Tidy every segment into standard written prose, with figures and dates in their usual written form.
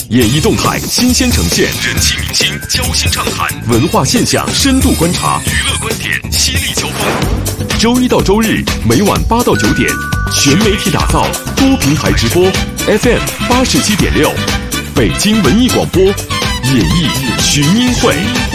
演艺动态新鲜呈现，人气明星交心畅谈，文化现象深度观察，娱乐观点犀利交锋。周一到周日每晚8到9点，全媒体打造，多平台直播 ，FM 87.6，北京文艺广播，演艺群英会。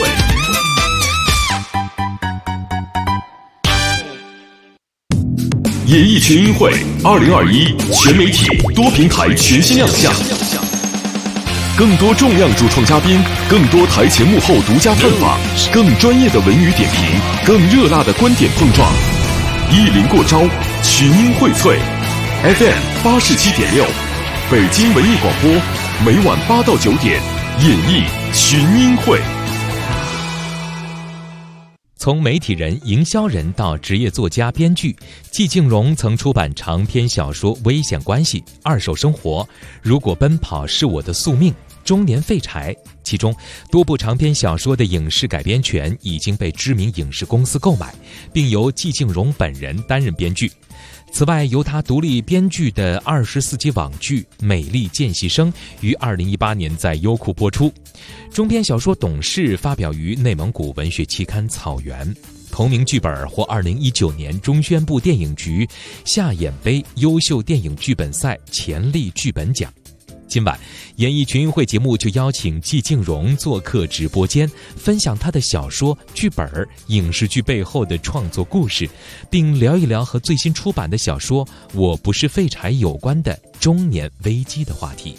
演艺群英会2021全媒体多平台全新亮相，更多重量主创嘉宾，更多台前幕后独家探访，更专业的文娱点评，更热辣的观点碰撞，一临过招，群英荟萃。FM 87.6，北京文艺广播，每晚8到9点，演艺群英会。 从媒体人、营销人到职业作家、编剧，季静荣曾出版长篇小说《危险关系》《二手生活》《如果奔跑是我的宿命》《中年废柴》，其中多部长篇小说的影视改编权已经被知名影视公司购买，并由季静荣本人担任编剧。此外，由他独立编剧的24集网剧《美丽见习生》于2018年在优酷播出。中篇小说《董事》发表于内蒙古文学期刊《草原》，同名剧本获2019年中宣部电影局夏衍杯优秀电影剧本赛潜力剧本奖。今晚演艺群英会节目就邀请季静荣做客直播间，分享他的小说、剧本、影视剧背后的创作故事，并聊一聊和最新出版的小说《我不是废柴》有关的中年危机的话题。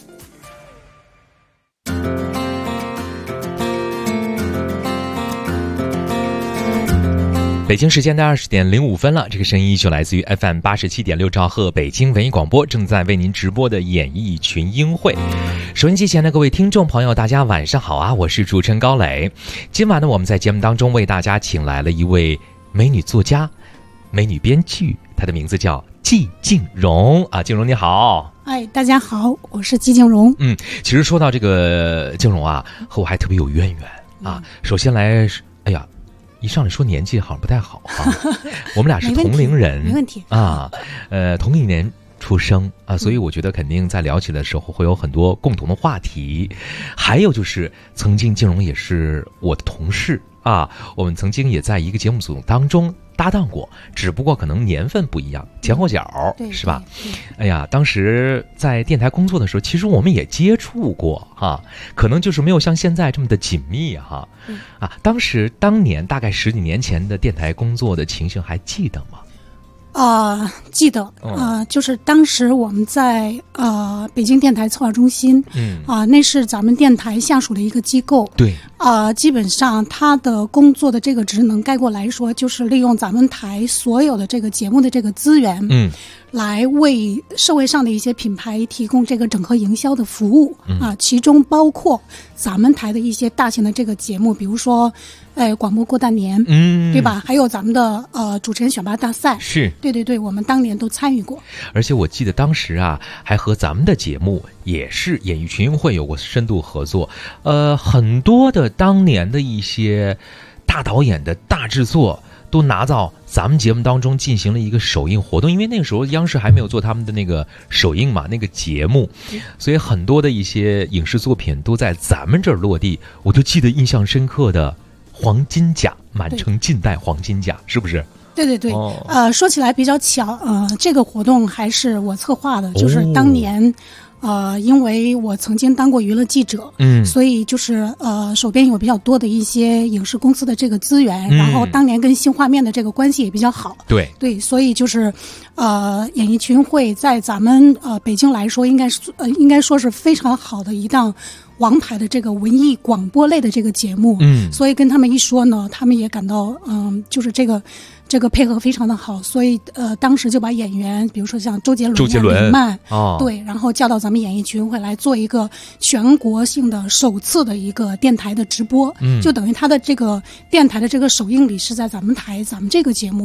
北京时间的20点05分了，这个声音就来自于 FM 87.6兆赫北京文艺广播，正在为您直播的演艺群英会。收音机前的各位听众朋友，大家晚上好啊！我是主持人高磊。今晚呢，我们在节目当中为大家请来了一位美女作家、美女编剧，她的名字叫季静荣啊。静荣你好。 哎，大家好，我是季静荣。 其实说到这个静荣啊，和我还特别有渊源啊。首先来，哎呀。一上来说年纪好像不太好啊，我们俩是同龄人， 没问题啊，同一年出生啊，所以我觉得肯定在聊起来的时候会有很多共同的话题。还有就是曾经静荣也是我的同事啊，我们曾经也在一个节目组当中搭档过，只不过可能年份不一样，前后脚，是吧？哎呀，当时在电台工作的时候，其实我们也接触过哈，可能就是没有像现在这么的紧密哈。当年大概10几年前的电台工作的情形还记得吗？ 记得就是当时我们在北京电台策划中心，那是咱们电台下属的一个机构。对，基本上他的工作的这个职能概括来说，就是利用咱们台所有的这个节目的这个资源，来为社会上的一些品牌提供这个整合营销的服务其中包括咱们台的一些大型的这个节目，比如说广播过大年，对吧？还有咱们的主持人选拔大赛，是，对，我们当年都参与过。 而且我记得当时啊，还和咱们的节目也是演艺群英会有过深度合作，很多的当年的一些大导演的大制作都拿到咱们节目当中进行了一个首映活动，因为那个时候央视还没有做他们的那个首映嘛，那个节目，所以很多的一些影视作品都在咱们这儿落地。我就记得印象深刻的黄金甲，满城尽带黄金甲，是不是？ 对，说起来比较巧，这个活动还是我策划的，就是当年。因为我曾经当过娱乐记者，所以就是手边有比较多的一些影视公司的这个资源，然后当年跟新画面的这个关系也比较好，对，所以就是演艺群会在咱们北京来说，应该说是非常好的一档王牌的这个文艺广播类的这个节目，所以跟他们一说呢，他们也感到就是这个配合非常的好，所以当时就把演员，比如说像周杰伦、李曼，对，然后叫到咱们演艺群会来做一个全国性的首次的一个电台的直播，就等于他的这个电台的这个首映礼是在咱们这个节目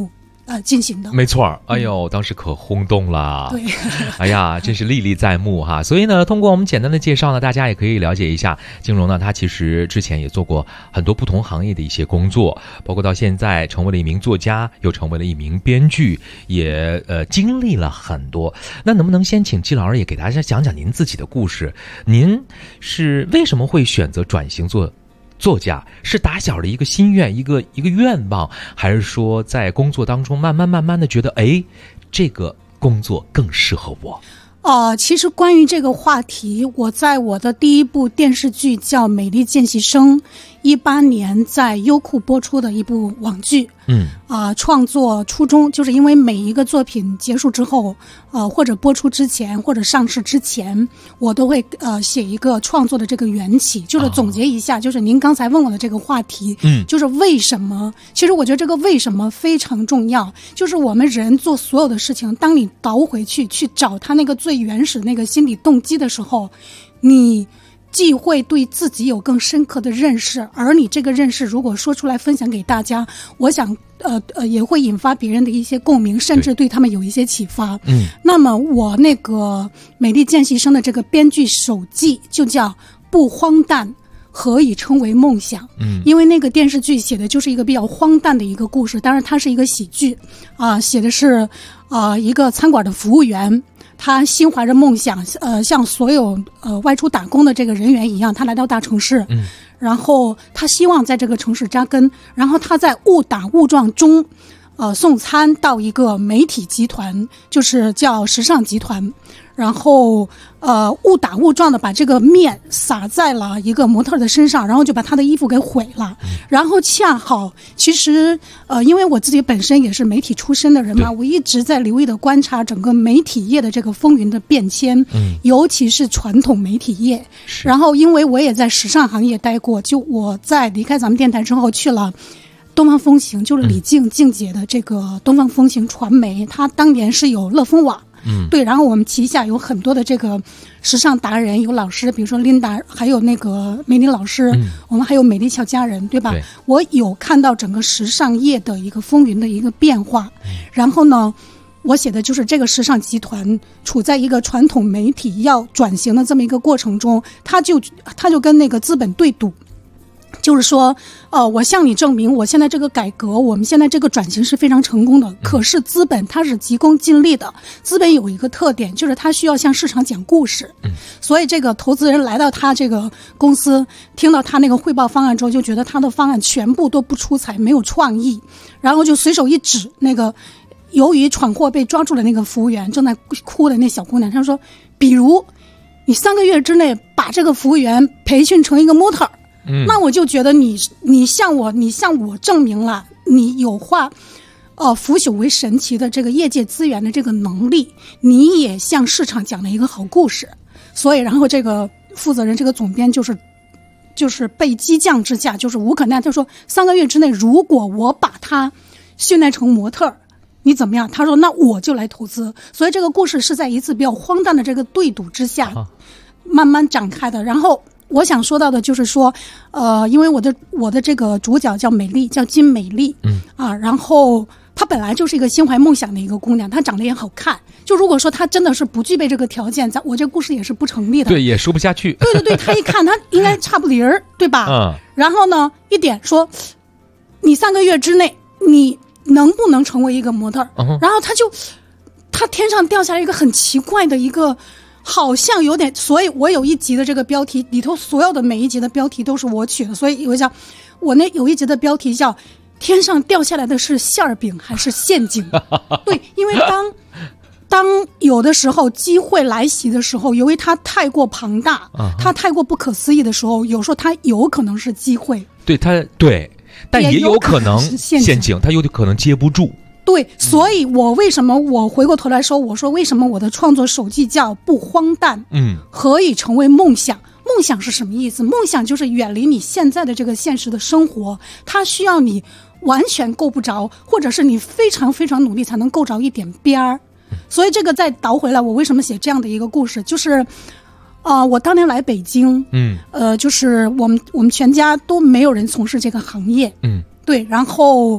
进行的。 没错，哎呦，当时可轰动了。 对， 哎呀，真是历历在目哈。所以呢，通过我们简单的介绍呢，大家也可以了解一下金荣呢，他其实之前也做过很多不同行业的一些工作，包括到现在成为了一名作家，又成为了一名编剧，也经历了很多。那能不能先请季老师也给大家讲讲您自己的故事？您是为什么会选择转型做作家？是打小的一个心愿，一个愿望，还是说在工作当中慢慢的觉得，哎，这个工作更适合我？ 其实关于这个话题，我在我的第一部电视剧叫《美丽见习生》，18年在优酷播出的一部网剧。创作初衷就是因为每一个作品结束之后，或者播出之前，或者上市之前，我都会写一个创作的这个缘起，就是总结一下，就是您刚才问我的这个话题，就是为什么？其实我觉得这个为什么非常重要，就是我们人做所有的事情，当你倒回去找他那个最原始那个心理动机的时候，你既会对自己有更深刻的认识，而你这个认识如果说出来分享给大家，我想也会引发别人的一些共鸣，甚至对他们有一些启发。那么我那个美丽见习生的这个编剧手记就叫不荒诞何以称为梦想？因为那个电视剧写的就是一个比较荒诞的一个故事，当然它是一个喜剧写的是一个餐馆的服务员，他心怀着梦想，像所有外出打工的这个人员一样，他来到大城市，然后他希望在这个城市扎根，然后他在误打误撞中送餐到一个媒体集团，就是叫时尚集团，然后误打误撞的把这个面撒在了一个模特的身上，然后就把他的衣服给毁了。然后恰好其实因为我自己本身也是媒体出身的人嘛，我一直在留意的观察整个媒体业的这个风云的变迁，尤其是传统媒体业。然后因为我也在时尚行业待过，就我在离开咱们电台之后去了东方风行，就是李静姐的这个东方风行传媒，它当年是有乐风网，对，然后我们旗下有很多的这个时尚达人，有老师，比如说琳达，还有那个梅林老师，我们还有美丽俏佳人，对吧？对，我有看到整个时尚业的一个风云的一个变化。然后呢，我写的就是这个时尚集团处在一个传统媒体要转型的这么一个过程中，他就跟那个资本对赌。就是说我向你证明我现在这个改革，我们现在这个转型是非常成功的，可是资本它是急功近利的，资本有一个特点，就是它需要向市场讲故事。所以这个投资人来到他这个公司，听到他那个汇报方案之后，就觉得他的方案全部都不出彩，没有创意，然后就随手一指那个由于闯祸被抓住了那个服务员正在哭的那小姑娘，他说比如你3个月之内把这个服务员培训成一个模特，那我就觉得你向我证明了你有化腐朽为神奇的这个业界资源的这个能力，你也向市场讲了一个好故事。所以然后这个负责人这个总编就是被激将之下就是无可奈何，他说3个月之内如果我把他训练成模特你怎么样？他说那我就来投资。所以这个故事是在一次比较荒诞的这个对赌之下慢慢展开的。然后我想说到的就是说因为我的这个主角叫美丽，叫金美丽，然后她本来就是一个心怀梦想的一个姑娘，她长得也好看，就如果说她真的是不具备这个条件，我这故事也是不成立的， 对，也说不下去。 对，她一看她应该差不离儿，对吧？然后呢一点说你3个月之内你能不能成为一个模特，然后她天上掉下来一个很奇怪的一个好像有点，所以我有一集的这个标题里头所有的每一集的标题都是我取的，所以我那有一集的标题叫天上掉下来的是馅饼还是陷阱对，因为当有的时候机会来袭的时候，由于它太过庞大，它太过不可思议的时候，有时候它有可能是机会， 对，但也有可能陷阱，它有可能接不住。 对，所以我回过头来说，我说为什么我的创作手记叫不荒诞何以成为梦想？梦想是什么意思？梦想就是远离你现在的这个现实的生活，它需要你完全够不着，或者是你非常非常努力才能够着一点边儿。所以这个再倒回来，我为什么写这样的一个故事，就是我当年来北京，就是我们全家都没有人从事这个行业，对，然后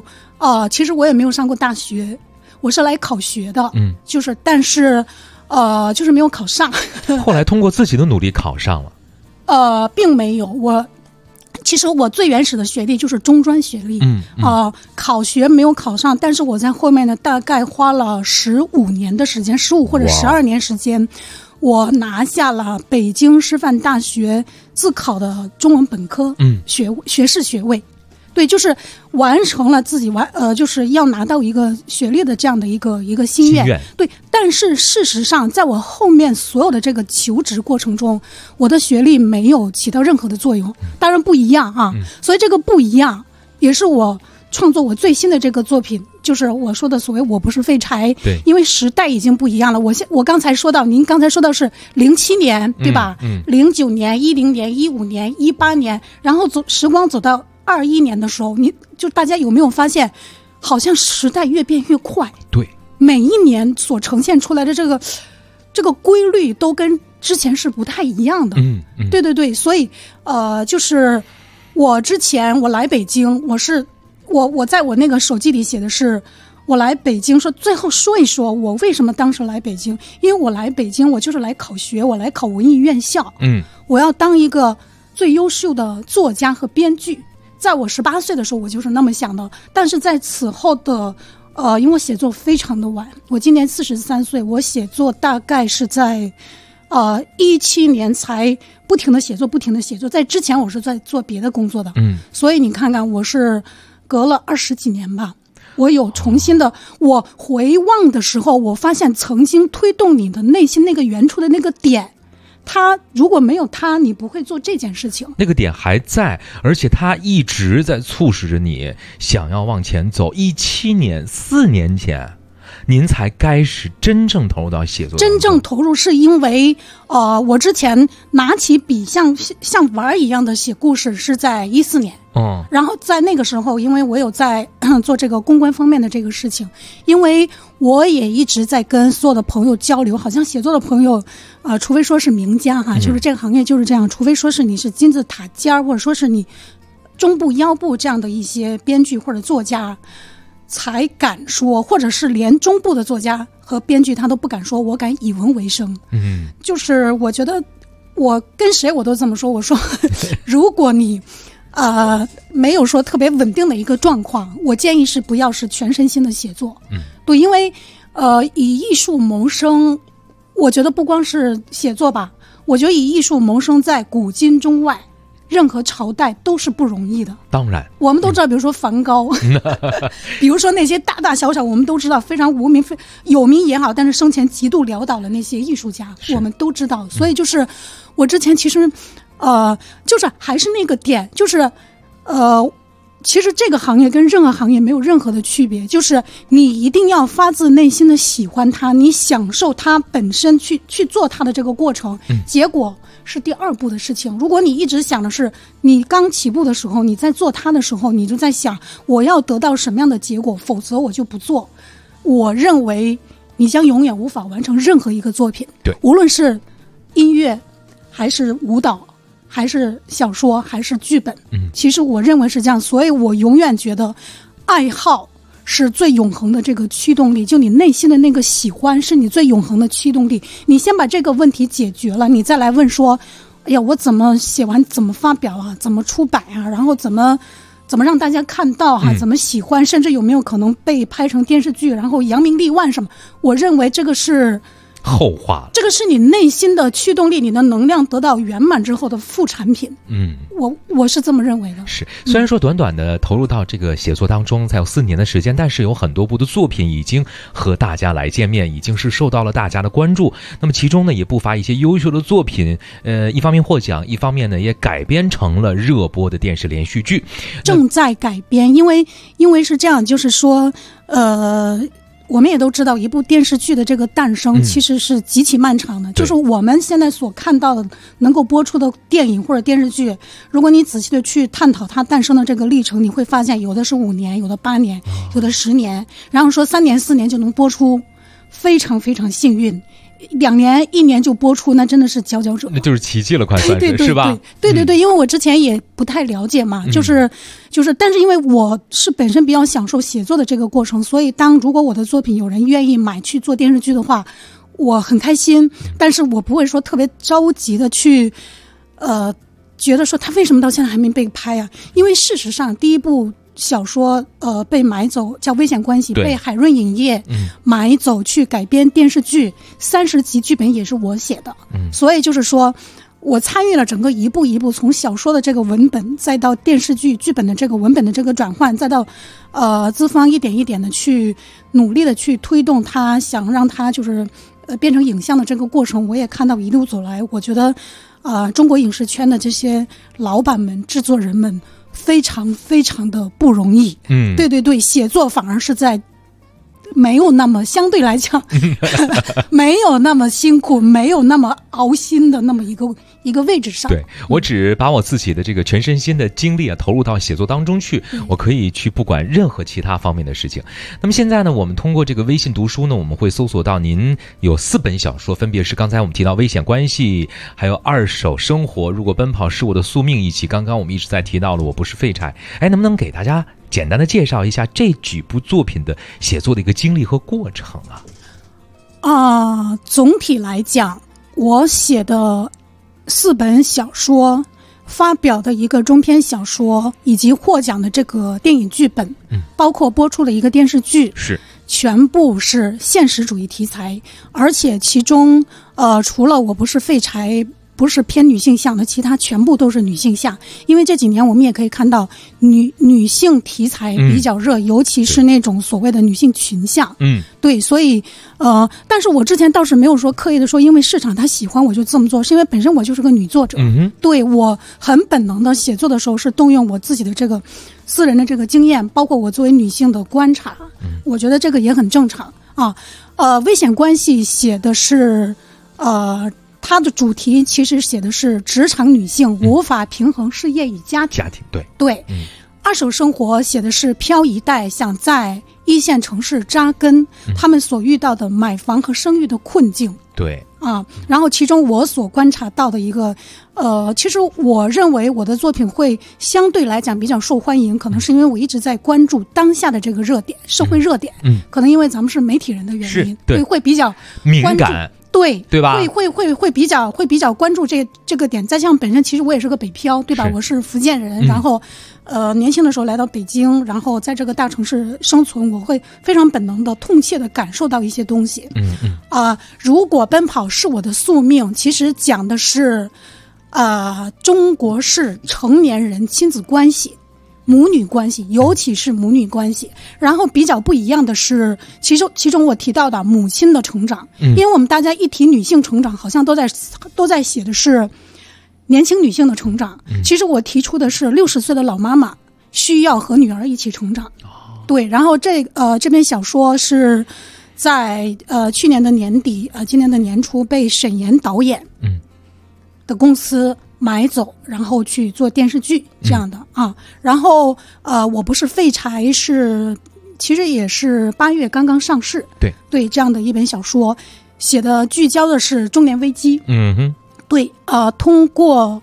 其实我也没有上过大学，我是来考学的，就是但是就是没有考上。 后来通过自己的努力考上了。并没有，其实我最原始的学历就是中专学历，考学没有考上，但是我在后面呢，大概花了15年的时间，15或者12年时间，我拿下了北京师范大学自考的中文本科学士学位。对，就是完成了自己就是要拿到一个学历的这样的一个心愿。对，但是事实上，在我后面所有的这个求职过程中，我的学历没有起到任何的作用。当然不一样啊，所以这个不一样也是我创作我最新的这个作品，就是我说的所谓我不是废柴。 对， 因为时代已经不一样了。我刚才说到，您刚才说到是07年，对吧？09年、10年、15年、18年，然后时光走到21年的时候，大家有没有发现，好像时代越变越快？ 对， 每一年所呈现出来的这个规律都跟之前是不太一样的。对，所以就是我之前我来北京，我在我那个手机里写的是我来北京，最后说一说我为什么当时来北京。因为我来北京，我就是来考学，我来考文艺院校，我要当一个最优秀的作家和编剧。在我18岁的时候，我就是那么想的。但是在此后的，因为我写作非常的晚，我今年43岁，我写作大概是在17年才不停的写作。在之前我是在做别的工作的，所以你看看，我是隔了20几年吧，我有重新的，我回望的时候，我发现曾经推动你的内心那个原初的那个点。他如果没有他，你不会做这件事情。 那个点还在，而且他一直在促使着你想要往前走。17年，4年前，您才开始真正投入到写作。 真正投入是因为，我之前拿起笔像玩一样的写故事是在14年。然后在那个时候，因为我有在做这个公关方面的这个事情，因为我也一直在跟所有的朋友交流，好像写作的朋友，除非说是名家哈，就是这个行业就是这样，除非说是你是金字塔尖，或者说是你中部腰部这样的一些编剧或者作家，才敢说，或者是连中部的作家和编剧他都不敢说，我敢以文为生。就是我觉得我跟谁我都这么说，我说如果你没有说特别稳定的一个状况，我建议是不要是全身心的写作。对，因为以艺术谋生，我觉得不光是写作吧，我觉得以艺术谋生在古今中外任何朝代都是不容易的。 当然我们都知道，比如说梵高比如说那些大大小小我们都知道非常无名有名也好，但是生前极度潦倒的那些艺术家我们都知道。所以就是我之前其实就是还是那个点，就是其实这个行业跟任何行业没有任何的区别，就是你一定要发自内心的喜欢它，你享受它本身去做它的这个过程，结果是第2步的事情。如果你一直想的是你刚起步的时候，你在做它的时候，你就在想我要得到什么样的结果，否则我就不做。我认为你将永远无法完成任何一个作品， 对， 无论是音乐还是舞蹈还是小说还是剧本，其实我认为是这样。所以我永远觉得爱好是最永恒的这个驱动力，就你内心的那个喜欢是你最永恒的驱动力。你先把这个问题解决了，你再来问说哎呀，我怎么写完怎么发表啊，怎么出版啊，然后怎么让大家看到怎么喜欢，甚至有没有可能被拍成电视剧然后扬名立万什么。我认为这个是后话了， 这个是你内心的驱动力，你的能量得到圆满之后的副产品。我是这么认为的。 是，虽然说短短的投入到这个写作当中才有4年的时间，但是有很多部的作品已经和大家来见面，已经是受到了大家的关注。那么其中呢，也不乏一些优秀的作品，一方面获奖，一方面呢也改编成了热播的电视连续剧， 正在改编。因为是这样，就是说我们也都知道，一部电视剧的这个诞生其实是极其漫长的。就是我们现在所看到的能够播出的电影或者电视剧，如果你仔细的去探讨它诞生的这个历程，你会发现有的是5年，有的8年，有的10年，然后说3年4年就能播出，非常非常幸运。 2年1年就播出，那真的是佼佼者， 那就是奇迹了，快算是是吧？ 对，因为我之前也不太了解嘛，就是但是因为我是本身比较享受写作的这个过程，所以如果我的作品有人愿意买去做电视剧的话，我很开心，但是我不会说特别着急的去觉得说他为什么到现在还没被拍啊？因为事实上第一部小说被买走，叫《危险关系》，被海润影业买走去改编电视剧，30集剧本也是我写的，所以就是说我参与了整个一步一步从小说的这个文本，再到电视剧剧本的这个文本的这个转换，再到资方一点一点的去努力的去推动它，想让它就是变成影像的这个过程，我也看到一路走来，我觉得中国影视圈的这些老板们、制作人们非常非常的不容易。对，写作反而是在没有那么相对来讲没有那么辛苦，没有那么熬心的那么一个位置上。 对，我只把我自己的这个全身心的精力投入到写作当中去，我可以去不管任何其他方面的事情。那么现在呢，我们通过这个微信读书呢，我们会搜索到您有4本小说，分别是刚才我们提到《危险关系》，还有《二手生活》，如果奔跑是我的宿命，以及刚刚我们一直在提到了《我不是废柴》。能不能给大家简单的介绍一下这几部作品的写作的一个经历和过程啊？ 总体来讲，我写的4本小说，发表的一个中篇小说，以及获奖的这个电影剧本，包括播出的一个电视剧，是全部是现实主义题材，而且其中除了我不是废柴不是偏女性向的，其他全部都是女性向。因为这几年我们也可以看到女性题材比较热，尤其是那种所谓的女性群像。对，所以但是我之前倒是没有说刻意的说因为市场他喜欢我就这么做，是因为本身我就是个女作者。对，我很本能的写作的时候是动用我自己的这个私人的这个经验，包括我作为女性的观察，我觉得这个也很正常啊。危险关系写的是它的主题其实写的是职场女性无法平衡事业与家庭。对，二手生活写的是漂移代想在1线城市扎根，他们所遇到的买房和生育的困境。对然后其中我所观察到的一个其实我认为我的作品会相对来讲比较受欢迎，可能是因为我一直在关注当下的这个热点，社会热点。可能因为咱们是媒体人的原因，对，会比较敏感。对吧？ 会比较关注这个点。再像本身其实我也是个北漂，对吧？我是福建人，然后年轻的时候来到北京，然后在这个大城市生存，我会非常本能的痛切的感受到一些东西。如果奔跑是我的宿命，其实讲的是中国式成年人亲子关系。母女关系，尤其是母女关系。然后比较不一样的是，其中我提到的母亲的成长，因为我们大家一提女性成长，好像都在写的是年轻女性的成长。其实我提出的是60岁的老妈妈需要和女儿一起成长。对，然后这篇小说是在去年的年底，今年的年初被沈岩导演的公司买走，然后去做电视剧这样的然后我不是废柴其实也是8月刚刚上市。对，这样的一本小说，写的聚焦的是中年危机。对，通过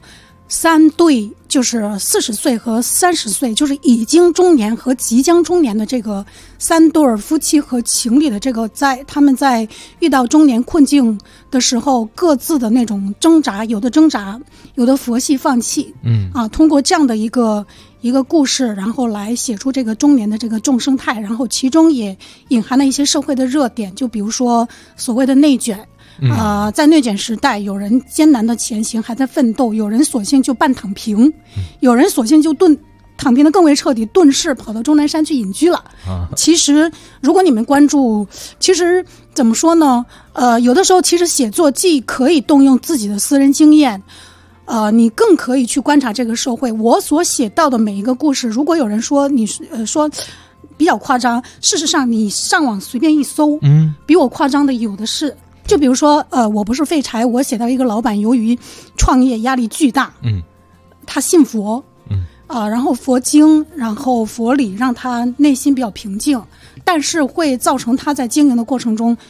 3对就是40岁和30岁，就是已经中年和即将中年的这个3对夫妻和情侣的这个他们在遇到中年困境的时候各自的那种挣扎，有的挣扎，有的佛系放弃。通过这样的一个故事，然后来写出这个中年的这个众生态，然后其中也隐含了一些社会的热点，就比如说所谓的内卷。在内卷时代，有人艰难的前行还在奋斗，有人索性就半躺平，有人索性就躺平的更为彻底，遁世跑到终南山去隐居了。其实如果你们关注，其实怎么说呢，有的时候其实写作既可以动用自己的私人经验，你更可以去观察这个社会。我所写到的每一个故事，如果有人说你说比较夸张，事实上你上网随便一搜，比我夸张的有的是。就比如说我不是废柴，我写到一个老板由于创业压力巨大，他信佛，然后佛经，然后佛理让他内心比较平静，但是会造成他在经营的过程中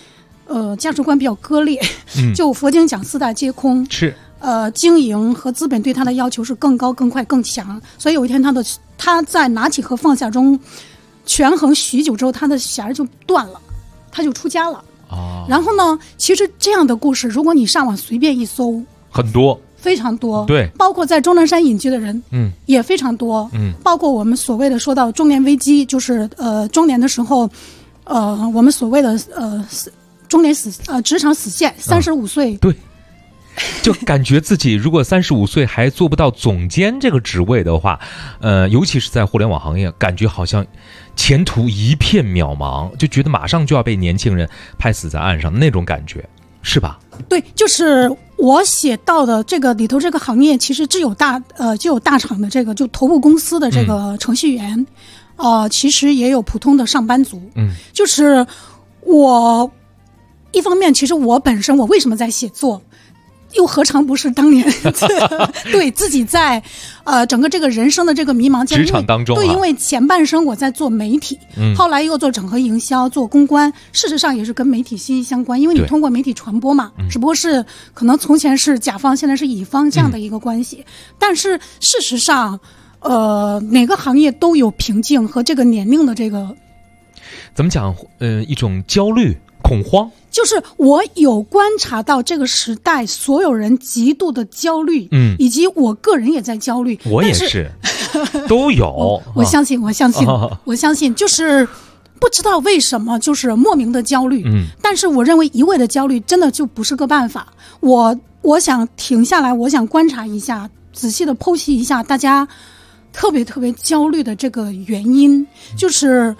价值观比较割裂。就佛经讲四大皆空， 是经营和资本对他的要求是更高、更快、更强。所以有一天他在拿起和放下中权衡许久之后，他的弦就断了，他就出家了。然后呢，其实这样的故事，如果你上网随便一搜， 很多。 非常多， 对， 包括在终南山隐居的人，也非常多，包括我们所谓的说到中年危机，就是中年的时候，我们所谓的中年职场死线，35岁， 对，就感觉自己如果35岁还做不到总监这个职位的话，尤其是在互联网行业，感觉好像前途一片渺茫，就觉得马上就要被年轻人拍死在岸上那种感觉，是吧？ 对，就是我写到的这个里头，这个行业其实就有大厂的这个就头部公司的这个程序员，其实也有普通的上班族。就是我一方面，其实我本身我为什么在写作？又何尝不是当年对自己在整个这个人生的这个迷茫职场当中， 对，因为前半生我在做媒体，后来又做整合营销、做公关，事实上也是跟媒体息息相关，因为你通过媒体传播嘛，只不过是可能从前是甲方，现在是乙方这样的一个关系。但是事实上，哪个行业都有瓶颈和这个年龄的这个怎么讲？一种焦虑、恐慌。 就是我有观察到这个时代所有人极度的焦虑，以及我个人也在焦虑， 我也是都有。 我相信，就是不知道为什么，就是莫名的焦虑。但是我认为一味的焦虑真的就不是个办法。我想停下来，我想观察一下，仔细的剖析一下大家特别特别焦虑的这个原因。就是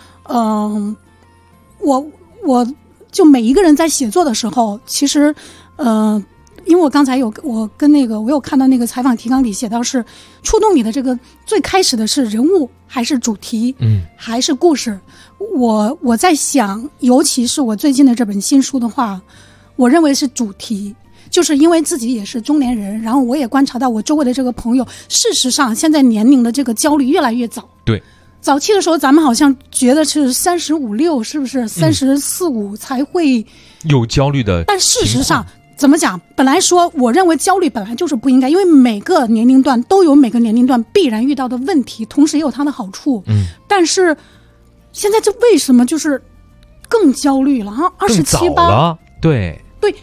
我就每一个人在写作的时候，其实因为我刚才我有看到那个采访提纲里写到，是触动你的这个最开始的是人物还是主题，还是故事。我在想，尤其是我最近的这本新书的话，我认为是主题。就是因为自己也是中年人，然后我也观察到我周围的这个朋友，事实上现在年龄的这个焦虑越来越早。 对， 早期的时候咱们好像觉得是35、6，是不是34、5才会有焦虑的？ 但事实上怎么讲？本来说，我认为焦虑本来就是不应该，因为每个年龄段都有每个年龄段必然遇到的问题，同时也有它的好处。但是现在这为什么就是更焦虑了啊？27、8， 对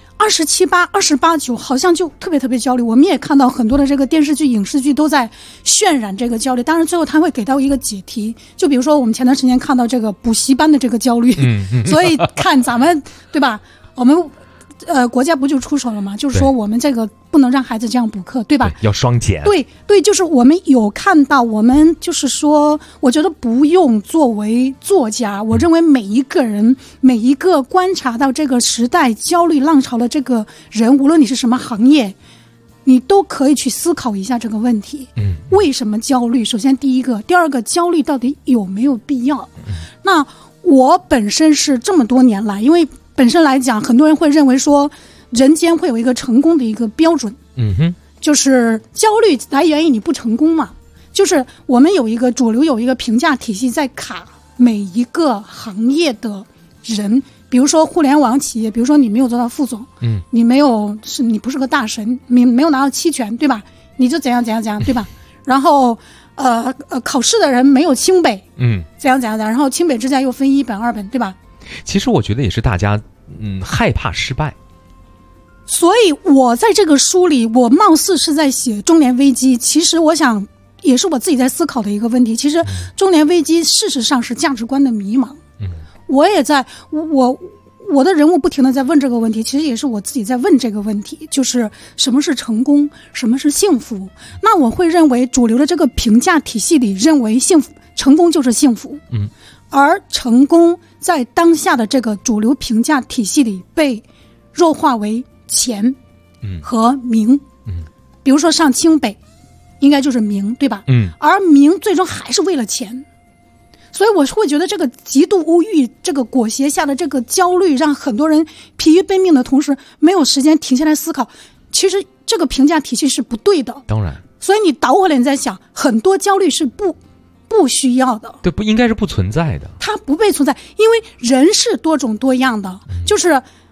，27、8、28、9，好像就特别特别焦虑。我们也看到很多的这个电视剧、影视剧都在渲染这个焦虑。当然，最后他会给到一个解题，就比如说我们前段时间看到这个补习班的这个焦虑，所以看咱们对吧？我们国家不就出手了吗？就是说我们这个不能让孩子这样补课，对吧？ 要双减。 对，就是我们有看到，我们就是说，我觉得不用作为作家，我认为每一个人，每一个观察到这个时代焦虑浪潮的这个人，无论你是什么行业，你都可以去思考一下这个问题。为什么焦虑？首先第一个，第二个，焦虑到底有没有必要？那我本身是这么多年来，因为本身来讲，很多人会认为说，人间会有一个成功的一个标准，就是焦虑来源于你不成功嘛。就是我们有一个主流有一个评价体系在卡每一个行业的人，比如说互联网企业，比如说你没有做到副总，你你不是个大神，你没有拿到期权，对吧？你就怎样，对吧？然后考试的人没有清北，怎样，然后清北之家又分1本2本，对吧？ 其实我觉得也是大家害怕失败， 所以我在这个书里，我貌似是在写中年危机，其实我想也是我自己在思考的一个问题。其实中年危机事实上是价值观的迷茫。我也在我的人物不停的在问这个问题，其实也是我自己在问这个问题，就是什么是成功，什么是幸福？那我会认为主流的这个评价体系里认为成功就是幸福，而成功在当下的这个主流评价体系里被弱化为钱和名，比如说上清北应该就是名，对吧？而名最终还是为了钱。所以我会觉得这个极度物欲这个裹挟下的这个焦虑，让很多人疲于奔命的同时没有时间停下来思考，其实这个评价体系是不对的。 当然， 所以你倒回来你在想，很多焦虑是不需要的， 对，不应该是不存在的， 它不被存在，因为人是多种多样的，就是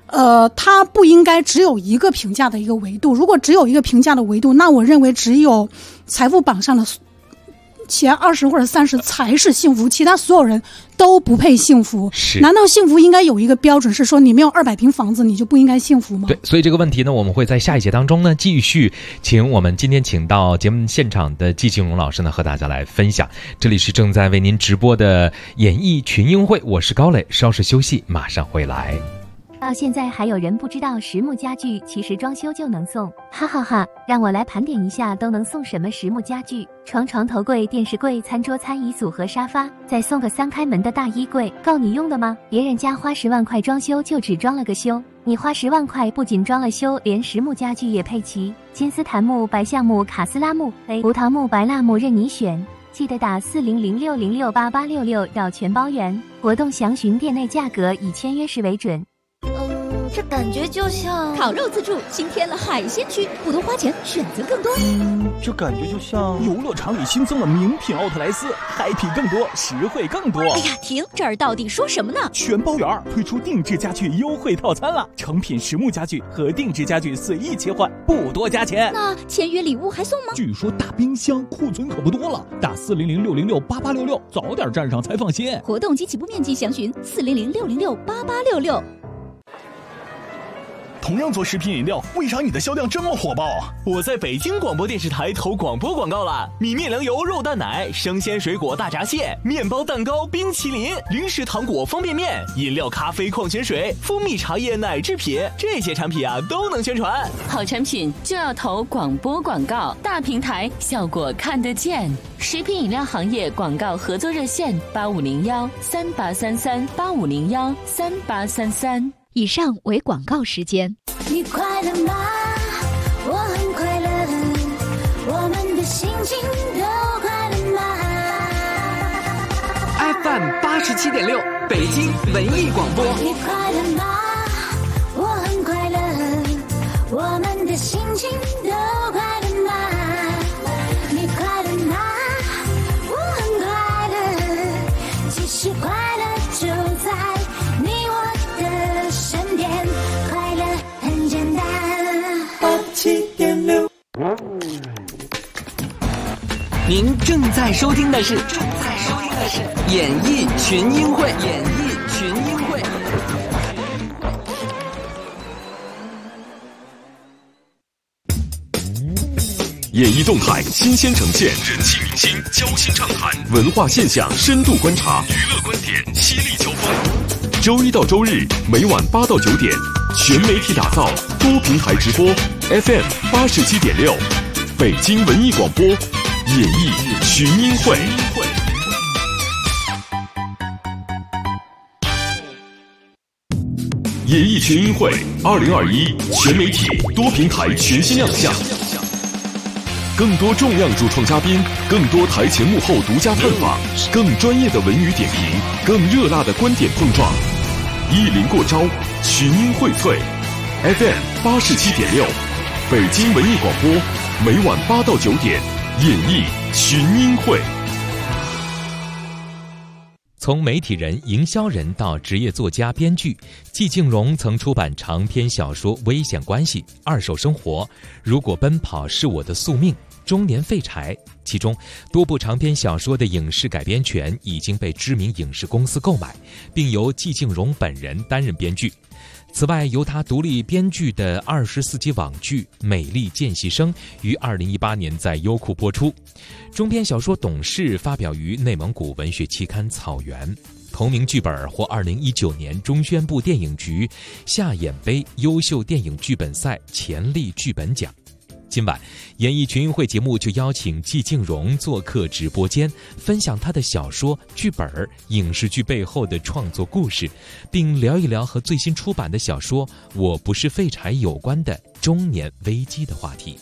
它不应该只有一个评价的一个维度。如果只有一个评价的维度，那我认为只有财富榜上的前20或者30才是幸福，其他所有人都不配幸福。难道幸福应该有一个标准，是说你没有200平房子你就不应该幸福吗？ 对，所以这个问题呢，我们会在下一节当中呢继续请我们今天请到节目现场的季静荣老师呢和大家来分享。这里是正在为您直播的演艺群英会，我是高磊，稍事休息，马上回来。 到现在还有人不知道实木家具其实装修就能送，哈哈哈！让我来盘点一下都能送什么实木家具：床、头柜、电视柜、餐桌、餐椅组和沙发，再送个3开门的大衣柜，够你用的吗？别人家花10万块装修就只装了个修，你花10万块不仅装了修，连实木家具也配齐，金丝檀木、白橡木、卡斯拉木、葡萄木、白蜡木任你选。记得打4006068866要全包圆，活动详询店内价格，以签约时为准。 这感觉就像烤肉自助新添了海鲜区，不多花钱，选择更多。 这感觉就像游乐场里新增了名品奥特莱斯，happy更多，实惠更多。 哎呀，停！这儿到底说什么呢？ 全包圆推出定制家具优惠套餐了，成品实木家具和定制家具随意切换，不多加钱。 那签约礼物还送吗？ 据说大冰箱库存可不多了，打4006068866，早点站上才放心。 活动及起步面积详询4006068866。 同样做食品饮料，为啥你的销量这么火爆啊？ 我在北京广播电视台投广播广告了，米面粮油肉蛋奶、生鲜水果大闸蟹、面包蛋糕、冰淇淋、零食糖果方便面、饮料咖啡矿泉水、蜂蜜茶叶奶制品，这些产品啊都能宣传。 好产品就要投广播广告，大平台效果看得见。食品饮料行业广告合作热线8501383385013833。 以上为广告时间。 你快乐吗？我很快乐，我们的心情都快乐吗 ？FM 87.6，北京文艺广播。 你快乐吗？我很快乐，我们的心情都快乐吗？你快乐吗？我很快乐，其实快乐就在你我的身边，快乐很简单。87.6， 您正在收听的是演艺群英会。 演艺动态新鲜呈现，人气明星交心畅谈，文化现象深度观察，娱乐观点犀利交锋。周一到周日每晚8到9点，全媒体打造，多平台直播 ，FM 87.6，北京文艺广播，演艺群英会。演艺群英会2021全媒体多平台全新亮相。更多重量主创嘉宾，更多台前幕后独家探访，更专业的文娱点评，更热辣的观点碰撞，一临过招，群英荟萃。FM 87.6，北京文艺广播，每晚8到9点，演艺群英会。 从媒体人、营销人到职业作家、编剧，季静荣曾出版长篇小说《危险关系》《二手生活》《如果奔跑是我的宿命》《中年废柴》，其中多部长篇小说的影视改编权已经被知名影视公司购买，并由季静荣本人担任编剧。此外，由他独立编剧的24集网剧《美丽见习生》于2018年在优酷播出。中篇小说《董事》发表于内蒙古文学期刊《草原》，同名剧本获2019年中宣部电影局夏衍杯优秀电影剧本赛潜力剧本奖。今晚演艺群英会节目就邀请季静荣做客直播间，分享他的小说、剧本、影视剧背后的创作故事，并聊一聊和最新出版的小说《我不是废柴》有关的中年危机的话题。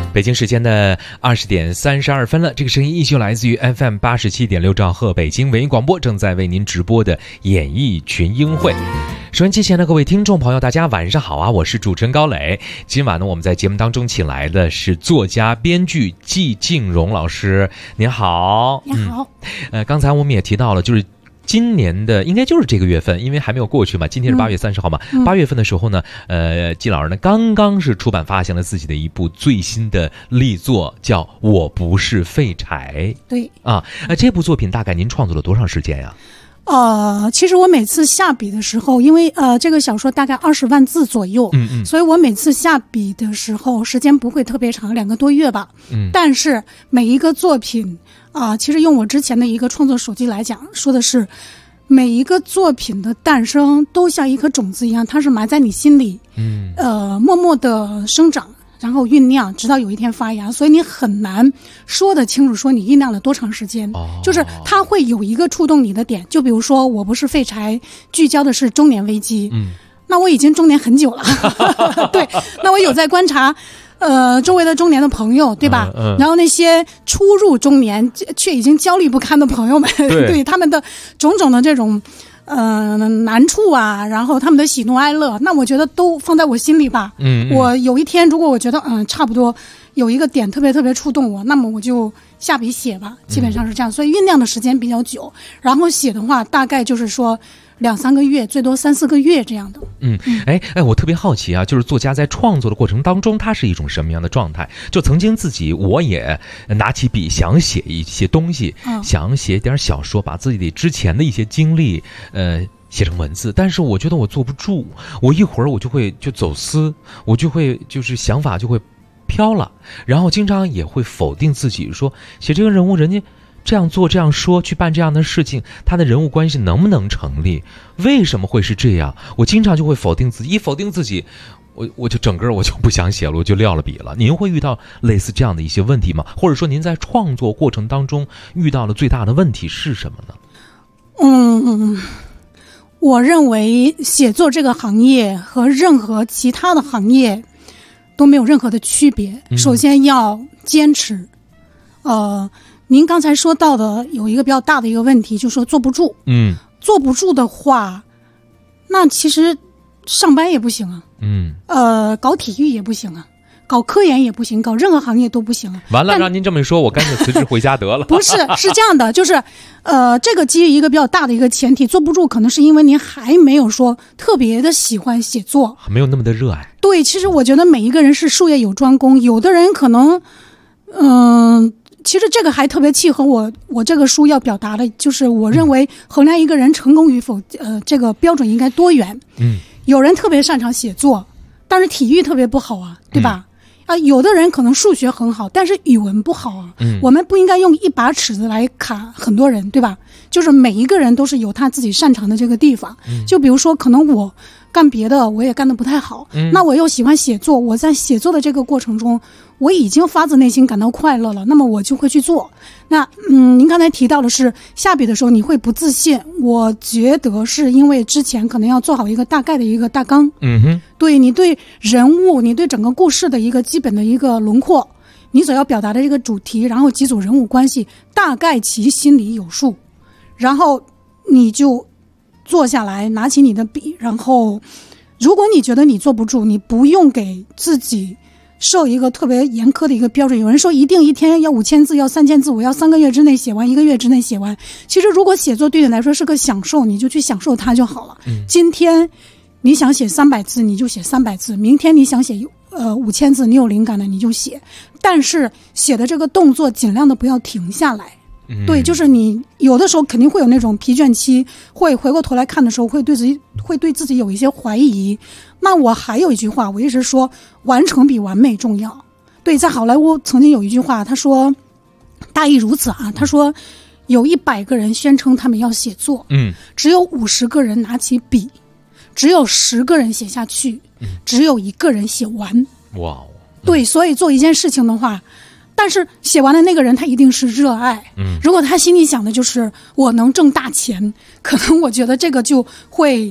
北京时间的20点32分了，这个声音依旧来自于 FM 87.6兆赫北京文艺广播，正在为您直播的演艺群英会。收音机前的各位听众朋友，大家晚上好啊！我是主持人高磊。今晚呢，我们在节目当中请来的是作家编剧季静荣老师，您好。 你好。 刚才我们也提到了，就是今年的应该就是这个月份，因为还没有过去嘛，今天是8月30号嘛。8月份的时候呢，季老师呢刚刚是出版发行了自己的一部最新的力作，叫《我不是废柴》。 对啊，这部作品大概您创作了多长时间呀？ 其实我每次下笔的时候，因为这个小说大概20万字左右，所以我每次下笔的时候时间不会特别长，2个多月吧。但是每一个作品其实用我之前的一个创作手记来讲，说的是每一个作品的诞生都像一颗种子一样，它是埋在你心里，默默的生长，然后酝酿，直到有一天发芽，所以你很难说得清楚说你酝酿了多长时间。就是它会有一个触动你的点，就比如说我不是废柴，聚焦的是中年危机，那我已经中年很久了对，那我有在观察周围的中年的朋友，对吧？然后那些初入中年却已经焦虑不堪的朋友们，对他们的种种的这种难处啊，然后他们的喜怒哀乐，那我觉得都放在我心里吧。我有一天如果我觉得差不多有一个点特别特别触动我，那么我就下笔写吧，基本上是这样。所以酝酿的时间比较久，然后写的话大概就是说2-3个月，最多3-4个月这样的。 我特别好奇啊，就是作家在创作的过程当中，他是一种什么样的状态？就曾经我也拿起笔想写一些东西，想写点小说，把自己之前的一些经历写成文字，但是我觉得我坐不住，我一会儿我就会走私，我就会就是想法就会飘了，然后经常也会否定自己，说写这个人物人家这样做这样说去办这样的事情，他的人物关系能不能成立？为什么会是这样？我经常就会否定自己，一否定自己，我就整个我就不想写了，我就撂了笔了。您会遇到类似这样的一些问题吗？或者说您在创作过程当中遇到了最大的问题是什么呢？ 我认为写作这个行业和任何其他的行业都没有任何的区别。首先要坚持。您刚才说到的有一个比较大的一个问题，就是说坐不住。坐不住的话，那其实上班也不行啊。搞体育也不行啊，搞科研也不行，搞任何行业都不行啊。 完了，让您这么一说，我干脆辞职回家得了。 不是，是这样的，就是这个基于一个比较大的一个前提，坐不住可能是因为您还没有说特别的喜欢写作， 没有那么的热爱。 对，其实我觉得每一个人是术业有专攻，有的人可能其实这个还特别契合我这个书要表达的，就是我认为衡量一个人成功与否，这个标准应该多元。有人特别擅长写作，但是体育特别不好啊，对吧？有的人可能数学很好，但是语文不好啊。我们不应该用一把尺子来卡很多人，对吧？就是每一个人都是有他自己擅长的这个地方。就比如说，可能我干别的我也干得不太好，那我又喜欢写作，我在写作的这个过程中，我已经发自内心感到快乐了，那么我就会去做。那您刚才提到的是下笔的时候你会不自信，我觉得是因为之前可能要做好一个大概的一个大纲。对，你对人物，你对整个故事的一个基本的一个轮廓，你所要表达的这个主题，然后几组人物关系大概其心里有数，然后你就坐下来拿起你的笔，然后如果你觉得你坐不住，你不用给自己设一个特别严苛的一个标准。有人说一定一天要5000字，要3000字，我要3个月之内写完，1个月之内写完。其实如果写作对你来说是个享受，你就去享受它就好了。今天你想写300字你就写300字，明天你想写5000字，你有灵感了你就写，但是写的这个动作尽量的不要停下来。对，就是你有的时候肯定会有那种疲倦期，会回过头来看的时候会对自己有一些怀疑。那我还有一句话，我一直说完成比完美重要。对，在好莱坞曾经有一句话，他说大意如此啊，他说有100个人宣称他们要写作，只有50个人拿起笔，只有10个人写下去，只有1个人写完。 哇， 对，所以做一件事情的话，但是写完的那个人他一定是热爱。如果他心里想的就是我能挣大钱，可能我觉得这个就会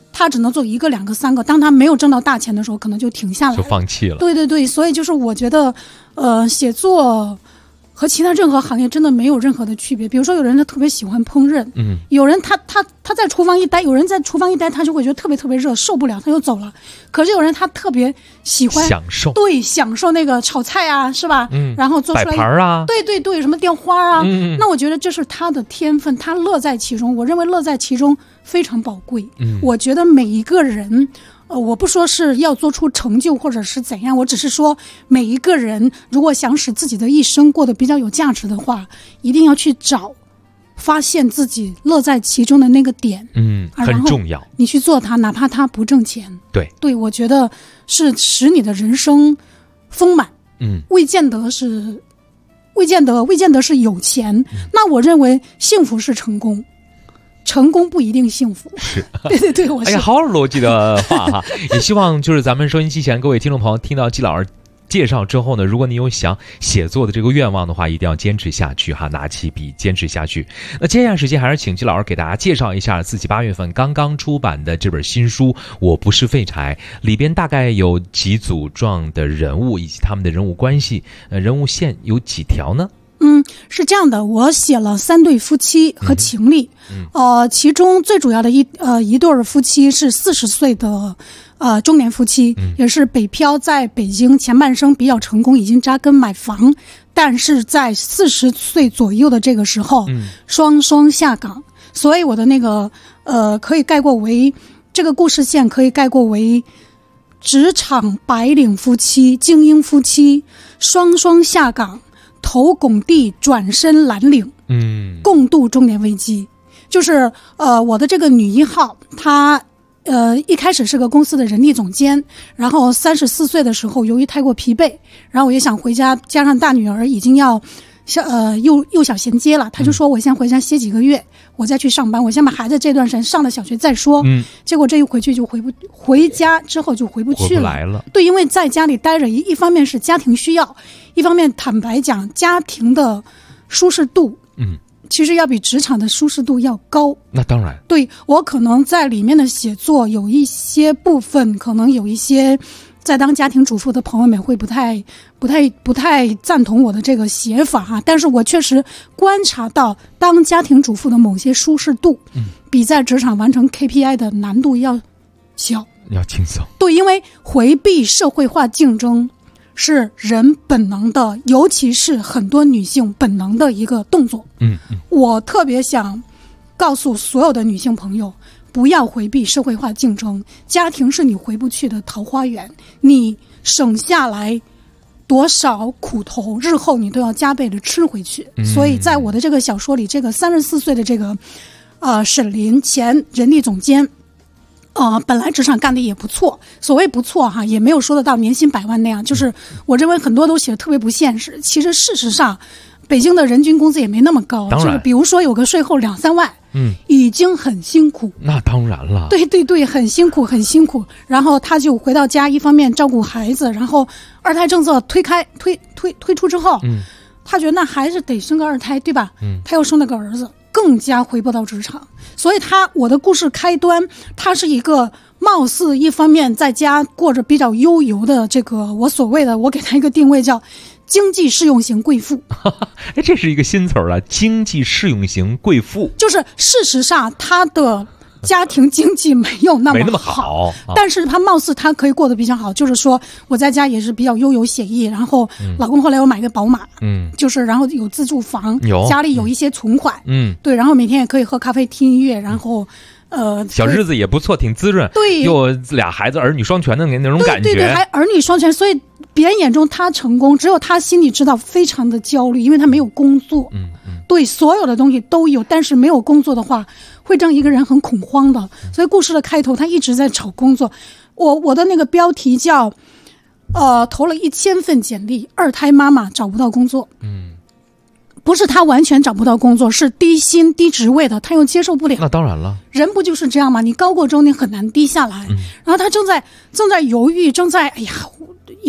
他只能做1个、2个、3个，当他没有挣到大钱的时候，可能就停下来了， 就放弃了。 对对对，所以就是我觉得，写作和其他任何行业真的没有任何的区别。比如说，有人他特别喜欢烹饪，有人他在厨房一待，有人在厨房一待，他就会觉得特别特别热，受不了，他就走了。可是有人他特别喜欢享受， 对，享受那个炒菜啊，是吧？然后做出来摆盘啊， 对对对，什么雕花啊，那我觉得这是他的天分，他乐在其中。我认为乐在其中非常宝贵。我觉得每一个人。我不说是要做出成就或者是怎样，我只是说每一个人如果想使自己的一生过得比较有价值的话，一定要去发现自己乐在其中的那个点， 很重要。 你去做它，哪怕它不挣钱， 对， 我觉得是使你的人生丰满。未见得是有钱，那我认为幸福是成功。成功不一定幸福， 是， 对对对，我是。 哎呀，好逻辑的话哈！也希望就是咱们收音机前各位听众朋友听到季老师介绍之后呢，如果你有想写作的这个愿望的话，一定要坚持下去哈，拿起笔坚持下去。那接下来时间还是请季老师给大家介绍一下自己8月份刚刚出版的这本新书《我不是废柴》，里边大概有几组状的人物以及他们的人物关系，人物线有几条呢？ 是这样的，我写了3对夫妻和情侣，其中最主要的一对夫妻是40岁的中年夫妻，也是北漂在北京前半生比较成功，已经扎根买房，但是在40岁左右的这个时候，双双下岗，所以我的那个可以概括为这个故事线可以概括为职场白领夫妻、精英夫妻双双下岗。头拱地转身蓝领，共度中年危机。就是我的这个女1号，她一开始是个公司的人力总监，然后34岁的时候，由于太过疲惫，然后我也想回家，加上大女儿已经要幼小衔接了，她就说我先回家歇几个月，我再去上班，我先把孩子这段时间上了小学再说。结果这一回去就回家之后就回不去了。对，因为在家里待着，一方面是家庭需要，一方面坦白讲，家庭的舒适度，其实要比职场的舒适度要高。 那当然， 对，我可能在里面的写作有一些部分，可能有一些在当家庭主妇的朋友们会不太赞同我的这个写法哈，但是我确实观察到当家庭主妇的某些舒适度，比在职场完成 KPI 的难度要小， 要轻松。 对，因为回避社会化竞争是人本能的，尤其是很多女性本能的一个动作。我特别想告诉所有的女性朋友，不要回避社会化竞争，家庭是你回不去的桃花源，你省下来多少苦头，日后你都要加倍的吃回去。所以在我的这个小说里，这个34岁的这个沈林前人力总监，本来职场干的也不错，所谓不错哈，也没有说得到年薪100万那样，就是我认为很多都写的特别不现实。其实事实上，北京的人均工资也没那么高，这个比如说有个税后2-3万，已经很辛苦。 那当然了， 对对对，很辛苦很辛苦。然后他就回到家，一方面照顾孩子，然后2胎政策推出之后，他觉得那还是得生个2胎，对吧？他又生了个儿子，更加回不到职场。所以我的故事开端，他是一个貌似一方面在家过着比较悠游的这个，我给他一个定位叫经济适用型贵妇。 哎，这是一个新词儿了，经济适用型贵妇。 就是事实上他的家庭经济没那么好，但是他貌似他可以过得比较好，就是说我在家也是比较悠游写意，然后老公后来我买个宝马，就是然后有自住房，家里有一些存款，对，然后每天也可以喝咖啡听音乐，然后小日子也不错，挺滋润， 对， 又2孩子儿女双全的那种感觉， 对，还儿女双全，所以别人眼中他成功，只有他心里知道非常的焦虑，因为他没有工作，对，所有的东西都有，但是没有工作的话会让一个人很恐慌的。所以故事的开头他一直在找工作，我的那个标题叫投了1000份简历，2胎妈妈找不到工作。不是他完全找不到工作，是低薪低职位的他又接受不了。 那当然了， 人不就是这样吗？你高过中你很难低下来。然后他正在犹豫，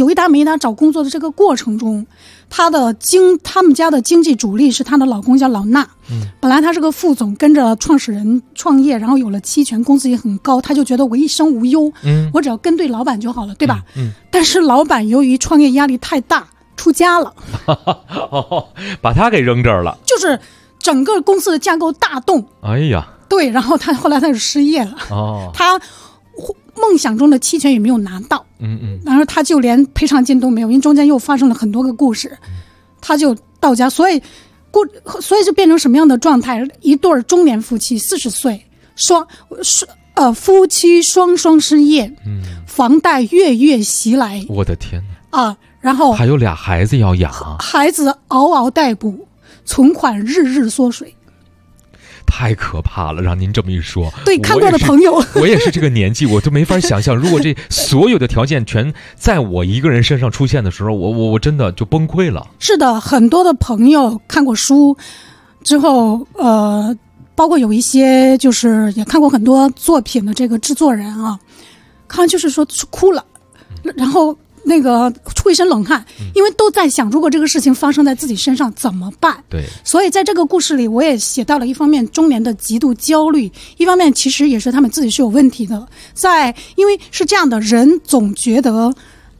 有一搭没一搭找工作的这个过程中，他们家的经济主力是她的老公叫老衲，本来他是个副总，跟着创始人创业，然后有了期权，工资也很高，他就觉得我一生无忧，我只要跟对老板就好了，对吧？但是老板由于创业压力太大，出家了， 把他给扔这儿了， 就是整个公司的架构大动。 哎呀， 对，然后后来他就失业了。他梦想中的期权也没有拿到，然后他就连赔偿金都没有，因为中间又发生了很多个故事，他就到家，所以就变成什么样的状态？一对中年夫妻，40岁，夫妻双失业，房贷月袭来， 我的天哪！然后还有俩孩子要养， 孩子嗷嗷待哺，存款日缩水。 太可怕了，让您这么一说， 对，看过的朋友， 我也是这个年纪，我都没法想象，如果这所有的条件全在我一个人身上出现的时候，我真的就崩溃了。 是的，很多的朋友看过书之后，包括有一些就是也看过很多作品的这个制作人啊，看完就是说哭了，然后那个出一身冷汗，因为都在想，如果这个事情发生在自己身上怎么办？ 对， 所以在这个故事里，我也写到了一方面中年的极度焦虑，一方面其实也是他们自己是有问题的。因为是这样的，人总觉得，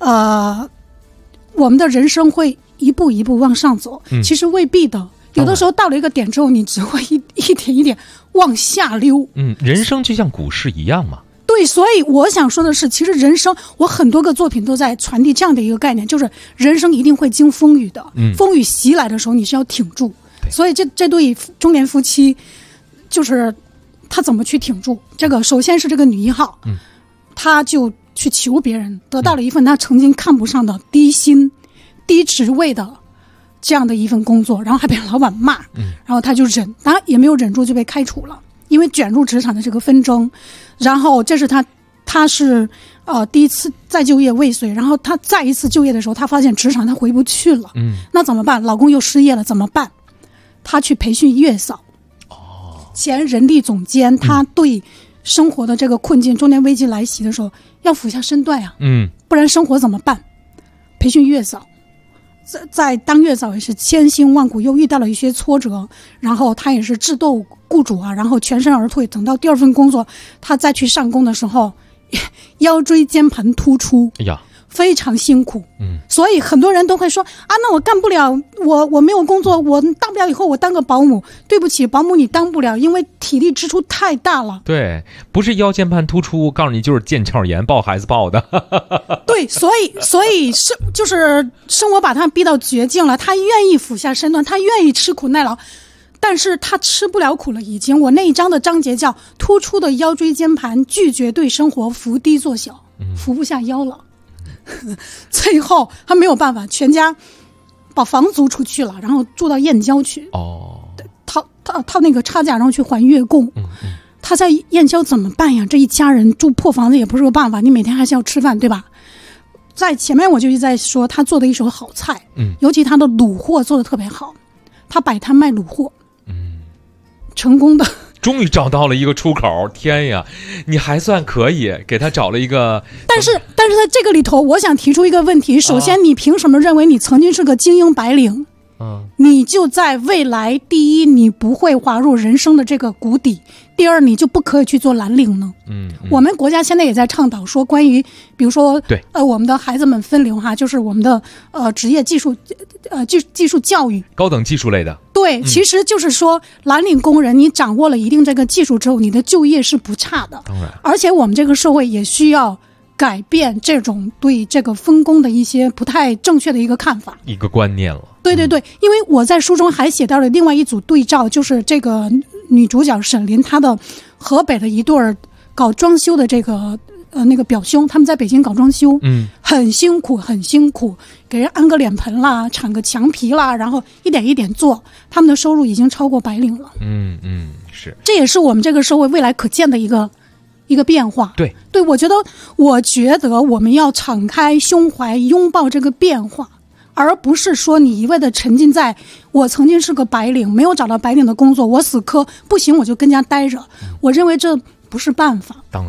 我们的人生会一步一步往上走，其实未必的。有的时候到了一个点之后，你只会一点一点往下溜。 人生就像股市一样嘛。 对，所以我想说的是，其实人生，我很多个作品都在传递这样的一个概念，就是人生一定会经风雨的，风雨袭来的时候，你是要挺住。所以这对中年夫妻，就是他怎么去挺住？这个首先是这个女一号，他就去求别人，得到了一份他曾经看不上的低薪、低职位的这样的一份工作，然后还被老板骂，然后他就忍，当然也没有忍住就被开除了。因为卷入职场的这个纷争，然后这是他是第一次再就业未遂，然后他再一次就业的时候，他发现职场他回不去了，那怎么办？老公又失业了，怎么办？他去培训月嫂，前人力总监，他对生活的这个困境、中年危机来袭的时候，要俯下身段啊，不然生活怎么办？培训月嫂。在当月嫂也是千辛万苦，又遇到了一些挫折，然后他也是智斗雇主啊，然后全身而退。等到第二份工作，他再去上工的时候，腰椎间盘突出，哎呀，非常辛苦。所以很多人都会说那我干不了，我没有工作，我大不了以后我当个保姆。对不起，保姆你当不了，因为体力支出太大了。 对，不是腰间盘突出，告诉你就是腱鞘炎，抱孩子抱的。 对，所以就是生活把他逼到绝境了，他愿意俯下身段，他愿意吃苦耐劳，但是他吃不了苦了已经。我那一章的章节叫突出的腰椎间盘拒绝对生活伏低做小，扶不下腰了。最后他没有办法，全家把房租出去了，然后住到燕郊去，套那个差价，然后去还月供。他在燕郊怎么办呀？这一家人住破房子也不是个办法，你每天还是要吃饭，对吧？在前面我就一直在说他做的一手好菜，尤其他的卤货做的特别好，他摆摊卖卤货，成功的。 终于找到了一个出口，天呀，你还算可以，给他找了一个。 但是在这个里头，我想提出一个问题：首先，你凭什么认为你曾经是个精英白领？你就在未来，第一，你不会滑入人生的这个谷底；第二，你就不可以去做蓝领呢？我们国家现在也在倡导说，关于比如说，对，我们的孩子们分流哈，就是我们的职业技术教育， 高等技术类的。 对，其实就是说，蓝领工人，你掌握了一定这个技术之后，你的就业是不差的。 当然， 而且我们这个社会也需要改变这种对这个分工的一些不太正确的一个看法， 一个观念了。 对对对，因为我在书中还写到了另外一组对照，就是这个女主角沈林，她的河北的一对搞装修的这个那个表兄，他们在北京搞装修，很辛苦很辛苦，给人安个脸盆啦，铲个墙皮啦，然后一点一点做，他们的收入已经超过白领了。 是， 这也是我们这个社会未来可见的一个变化。 对， 我觉得我们要敞开胸怀，拥抱这个变化，而不是说你一味的沉浸在我曾经是个白领，没有找到白领的工作，我死磕不行，我就跟家待着。我认为这不是办法。 当然。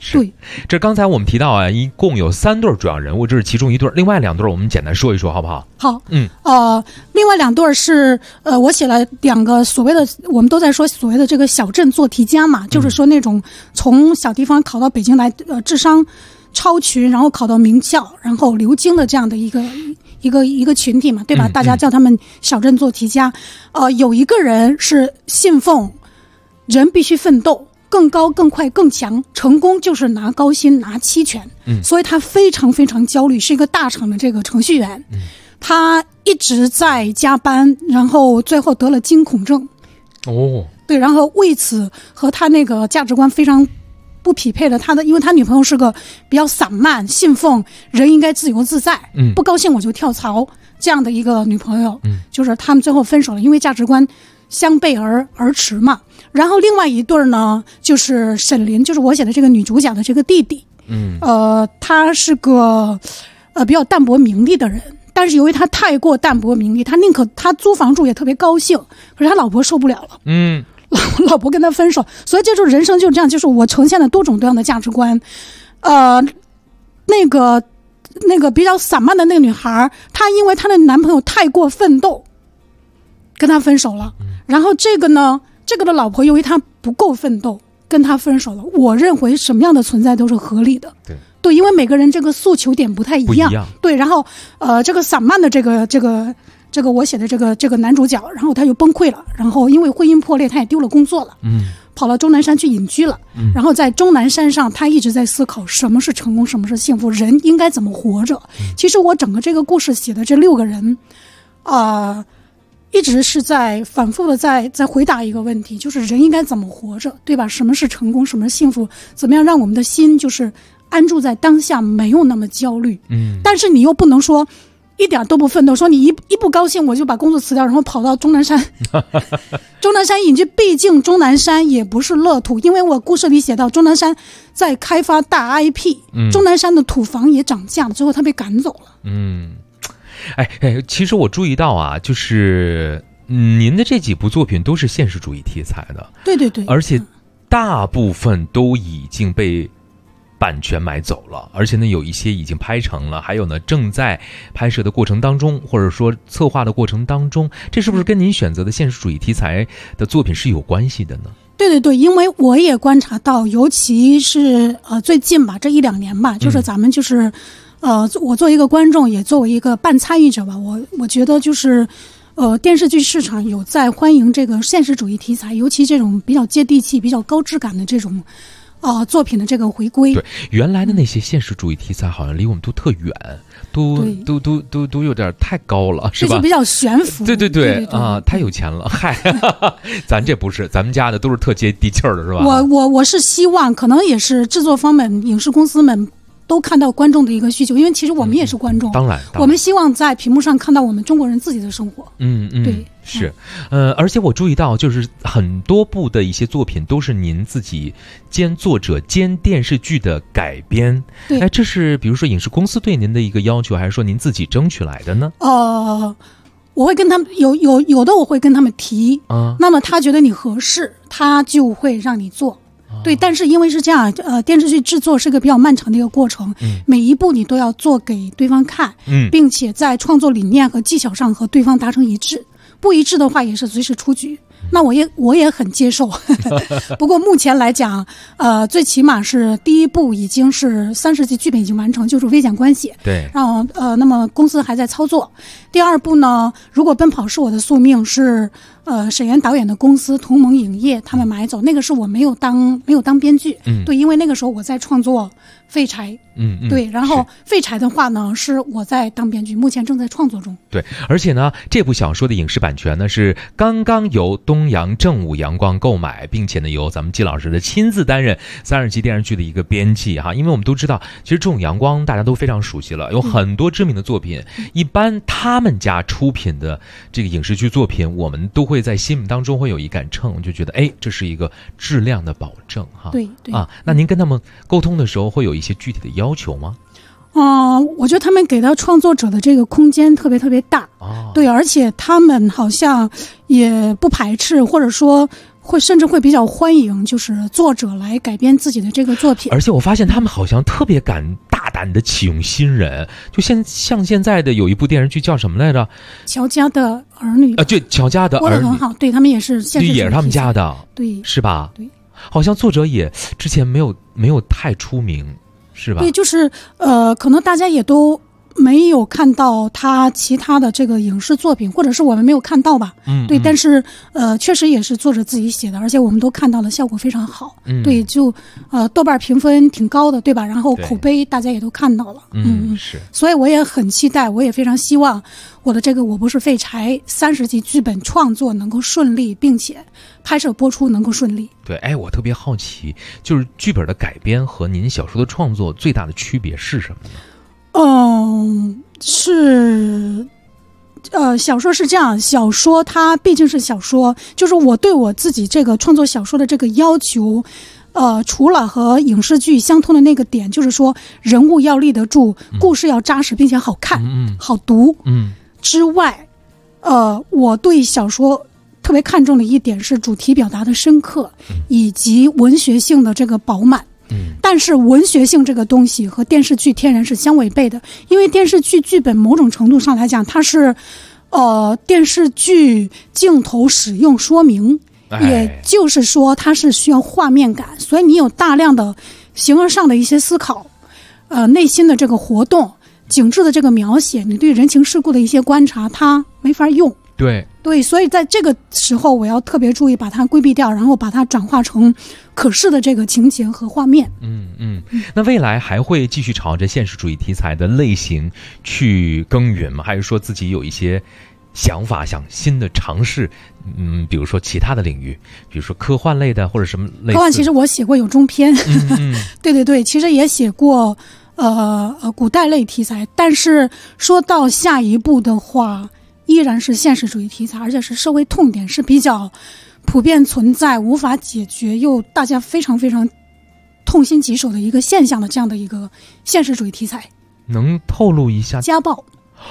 对， 这刚才我们提到啊，一共有3对主要人物，这是其中1对，另外2对我们简单说一说，好不好？ 好，另外2对是我写了2个所谓的，我们都在说所谓的这个小镇做题家嘛，就是说那种从小地方考到北京来，智商超群，然后考到名校，然后留京的这样的一个群体嘛，对吧？大家叫他们小镇做题家。有一个人是信奉人必须奋斗。更高、更快、更强，成功就是拿高薪、拿期权。所以他非常非常焦虑，是一个大厂的这个程序员。他一直在加班，然后最后得了惊恐症。对，然后为此和他那个价值观非常不匹配的，因为他女朋友是个比较散漫、信奉人应该自由自在，不高兴我就跳槽这样的一个女朋友。就是他们最后分手了，因为价值观相背而驰嘛。然后另外一对呢，就是沈林，就是我写的这个女主角的这个弟弟。他是个比较淡泊名利的人，但是由于他太过淡泊名利，他宁可他租房住也特别高兴，可是他老婆受不了了。老婆跟他分手，所以这就是人生就是这样，就是我呈现了多种多样的价值观。那个比较散漫的那个女孩，她因为她的男朋友太过奋斗，跟他分手了。然后这个的老婆由于她不够奋斗，跟他分手了。我认为什么样的存在都是合理的。对，因为每个人这个诉求点不太一样。对，然后这个散漫的这个我写的这个男主角，然后他就崩溃了，然后因为婚姻破裂，他也丢了工作了。跑到终南山去隐居了。然后在终南山上，他一直在思考什么是成功，什么是幸福，人应该怎么活着。其实我整个这个故事写的这6个人，一直是在反复的在回答一个问题，就是人应该怎么活着，对吧？什么是成功，什么是幸福？怎么样让我们的心就是安住在当下，没有那么焦虑。但是你又不能说一点都不奋斗，说你一不高兴我就把工作辞掉，然后跑到终南山终南山隐居。毕竟终南山也不是乐土，因为我故事里写到终南山在开发大 IP，终南山的土房也涨价了，最后他被赶走了。 其实我注意到啊，就是您的这几部作品都是现实主义题材的。对，而且大部分都已经被版权买走了，而且呢有一些已经拍成了，还有呢正在拍摄的过程当中，或者说策划的过程当中。这是不是跟您选择的现实主义题材的作品是有关系的呢？ 对，因为我也观察到，尤其是最近吧，这1-2年吧，就是咱们就是我作为一个观众，也作为一个半参与者吧，我觉得就是电视剧市场有在欢迎这个现实主义题材，尤其这种比较接地气、比较高质感的这种作品的这个回归。 对，原来的那些现实主义题材好像离我们都特远，都有点太高了，是吧？ 这就比较悬浮。 对啊，太有钱了，嗨，咱这不是，咱们家的都是特接地气儿的，是吧？ 我是希望，可能也是制作方们、影视公司们都看到观众的一个需求，因为其实我们也是观众， 当然我们希望在屏幕上看到我们中国人自己的生活。对， 是，而且我注意到，就是很多部的一些作品都是您自己兼作者兼电视剧的改编。对，这是比如说影视公司对您的一个要求，还是说您自己争取来的呢？ 我会跟他们有的我会跟他们提，那么他觉得你合适，他就会让你做。对，但是因为是这样，电视剧制作是个比较漫长的一个过程，每一步你都要做给对方看，并且在创作理念和技巧上和对方达成一致，不一致的话也是随时出局。那我也很接受，不过目前来讲，最起码是第一部已经是30集剧本已经完成，就是微讲关系。 对， 然后那么公司还在操作。第二部呢，如果奔跑是我的宿命是沈岩导演的公司同盟影业他们买走，那个是我没有当编剧。对，因为那个时候我在创作废柴。对，然后废柴的话呢，是我在当编剧，目前正在创作中。 对，而且呢，这部小说的影视版权呢是刚刚由东阳正午阳光购买，并且呢由咱们季老师的亲自担任30集电视剧的一个编辑哈。因为我们都知道，其实正午阳光大家都非常熟悉了，有很多知名的作品，一般他们家出品的这个影视剧作品，我们都会在心目当中会有一杆秤，就觉得这是一个质量的保证哈。 对那您跟他们沟通的时候会有一些具体的要求吗？ 我觉得他们给到创作者的这个空间特别特别大。对，而且他们好像也不排斥，或者说甚至会比较欢迎，就是作者来改编自己的这个作品。 而且我发现他们好像特别大胆的启用新人，就像现在的有一部电视剧叫什么来着？ 乔家的儿女就乔家的儿女， 播得很好，对，他们也是现实主义题材， 也是他们家的， 对， 是吧？ 对， 好像作者也之前没有太出名，是吧？ 对，就是可能大家也都没有看到他其他的这个影视作品，或者是我们没有看到吧。对，但是确实也是作者自己写的，而且我们都看到了，效果非常好。对，就豆瓣评分挺高的，对吧？然后口碑大家也都看到了。 是。所以我也很期待，我也非常希望我的这个《我不是废柴》30集剧本创作能够顺利，并且拍摄播出能够顺利。 对，我特别好奇，就是剧本的改编和您小说的创作最大的区别是什么呢？ 是，小说是这样，小说它毕竟是小说，就是我对我自己这个创作小说的这个要求，除了和影视剧相通的那个点，就是说人物要立得住，故事要扎实并且好看，好读，之外，我对小说特别看重的一点是主题表达的深刻，以及文学性的这个饱满。但是文学性这个东西和电视剧天然是相违背的，因为电视剧剧本某种程度上来讲，它是电视剧镜头使用说明，也就是说它是需要画面感，所以你有大量的形而上的一些思考，内心的这个活动，景致的这个描写，你对人情世故的一些观察，它没法用。对，所以在这个时候我要特别注意把它规避掉，然后把它转化成可视的这个情节和画面。 那未来还会继续朝着现实主义题材的类型去耕耘吗？还是说自己有一些想法想新的尝试？比如说其他的领域，比如说科幻类的或者什么类似。 科幻其实我写过有中篇，对，其实也写过古代类题材，但是说到下一步的话，依然是现实主义题材，而且是社会痛点，是比较普遍存在、无法解决又大家非常非常痛心疾首的一个现象的这样的一个现实主义题材。 能透露一下？ 家暴。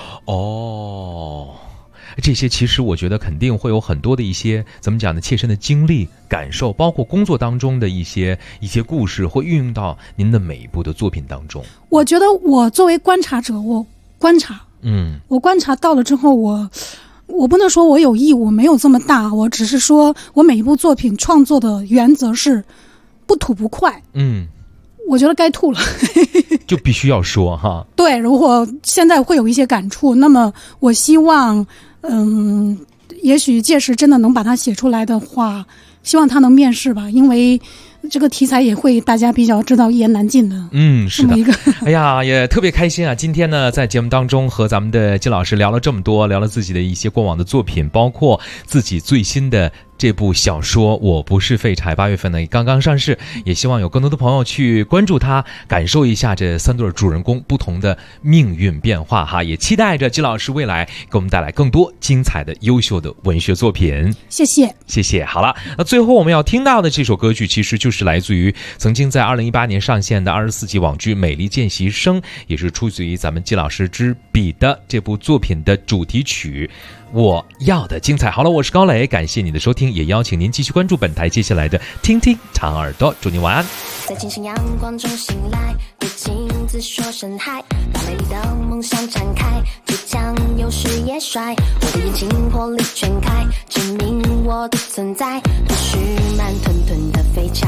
这些其实我觉得肯定会有很多的一些怎么讲呢，切身的经历感受，包括工作当中的一些故事会运用到您的每一部的作品当中。 我觉得我作为观察者，我观察到了之后，我不能说我有义务，没有这么大，我只是说我每一部作品创作的原则是不吐不快。我觉得该吐了就必须要说哈。 对，如果现在会有一些感触，那么我希望也许届时真的能把它写出来的话，希望它能面世吧，因为这个题材也会大家比较知道一言难尽的。 是的。哎呀，也特别开心啊！今天呢，在节目当中和咱们的金老师聊了这么多，聊了自己的一些过往的作品，包括自己最新的这部小说《我不是废柴》，8月份呢刚刚上市，也希望有更多的朋友去关注它，感受一下这3对主人公不同的命运变化哈。也期待着金老师未来给我们带来更多精彩的、优秀的文学作品。 谢谢。 好了，那最后我们要听到的这首歌曲，其实就是来自于曾经在2018年上线的24集网剧《美丽见习生》，也是出自于咱们金老师之笔的这部作品的主题曲。我要的精彩。好了，我是高磊，感谢你的收听，也邀请您继续关注本台接下来的听听长耳朵，祝您晚安。 在清新阳光中醒来，对镜子说声嗨，把美丽的梦想展开，倔强有时也帅，我的眼睛活力全开，证明我的存在不是慢吞吞的废柴。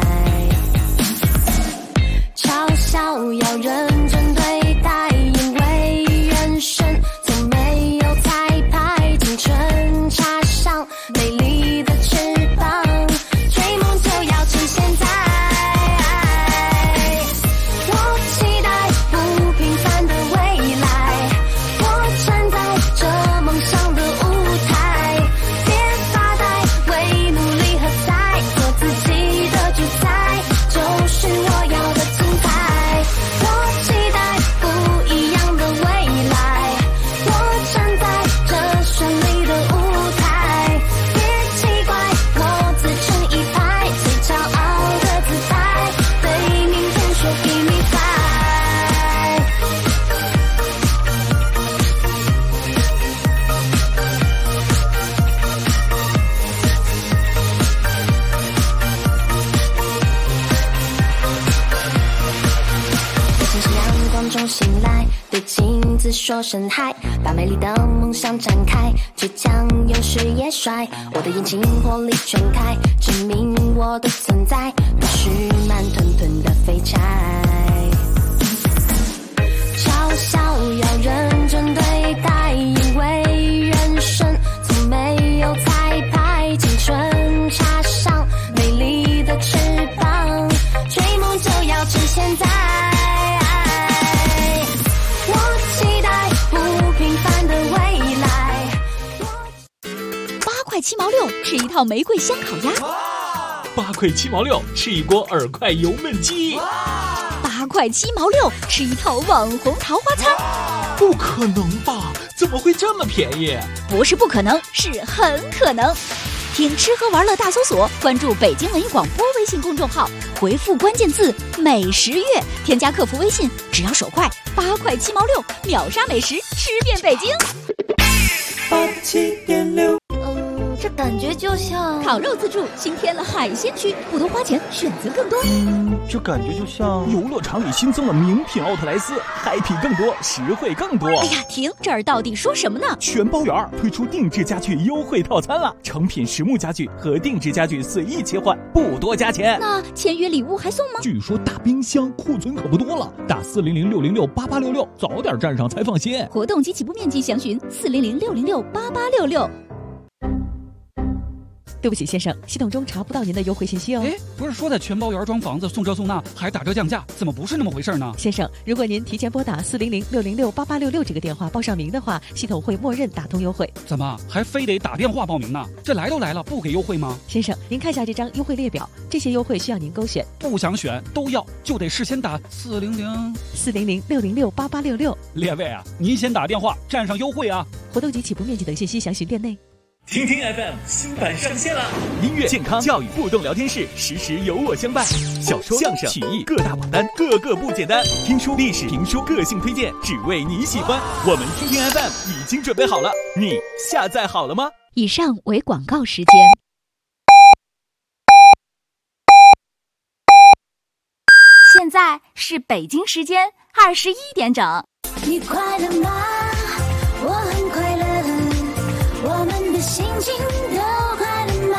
嘲笑要认真对待，因为人生从没有彩排，青春插上美丽的翅膀，追梦就要趁现在。我期待不平凡的未来，我站在这梦想的舞台，别发呆，为努力喝彩，做自己的主宰，就是我要的精彩。我期待不对镜子说声嗨，把美丽的梦想展开，倔强有时也帅，我的眼睛火力全开，证明我的存在不是慢吞吞的废柴。嘲笑要认真对待，因为人生从没有彩排，青春插上美丽的翅膀，追梦就要趁现在。我期待不平凡的未来。 8块7毛6吃一套玫瑰香烤鸭 ，8块7毛6吃一锅耳快油焖鸡 ，8块7毛6吃一套网红桃花餐。 不可能吧？怎么会这么便宜？ 不是不可能，是很可能。听吃喝玩乐大搜索，关注北京文艺广播微信公众号，回复关键字美食月，添加客服微信，只要手快，8块7毛6秒杀美食，吃遍北京。 87.6，这感觉就像烤肉自助新添了海鲜区，不多花钱，选择更多。 这感觉就像游乐场里新增了名品奥特莱斯，嗨皮更多，实惠更多。 哎呀，停！这儿到底说什么呢？ 全包圆推出定制家具优惠套餐了，成品实木家具和定制家具随意切换，不多加钱。 那签约礼物还送吗？ 据说大冰箱库存可不多了，打400-606-8866，早点站上才放心。 活动及起步面积详询400-606-8866。 对不起，先生，系统中查不到您的优惠信息哦。 哎，不是说在全包圆装房子送这送那还打折降价，怎么不是那么回事呢？ 先生，如果您提前拨打400-606-8866这个电话报上名的话，系统会默认打通优惠。 怎么还非得打电话报名呢？这来都来了，不给优惠吗？ 先生，您看一下这张优惠列表，这些优惠需要您勾选。 不想选都要，就得事先打 400-606-8866。 列位啊，您先打电话占上优惠啊！ 活动及起步面积等信息详询店内。 听听 FM 新版上线了， 音乐、健康、教育、互动聊天室，时时有我相伴。小说、相声、曲艺各大榜单，个个不简单。听书、历史、评书，个性推荐，只为你喜欢。我们听听 FM 已经准备好了，你下载好了吗？ 以上为广告时间。 现在是北京时间21点整。 你快乐吗？我很快乐。我们的心情都快乐吗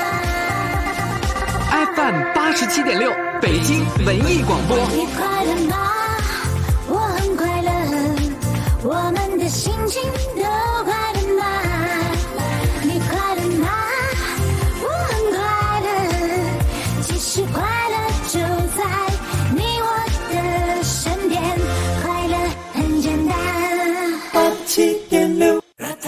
？FM 87.6，北京文艺广播。 你快乐吗？我很快乐。我们的心情都快乐吗？你快乐吗？我很快乐。其实快乐就在你我的身边，快乐很简单。87.6。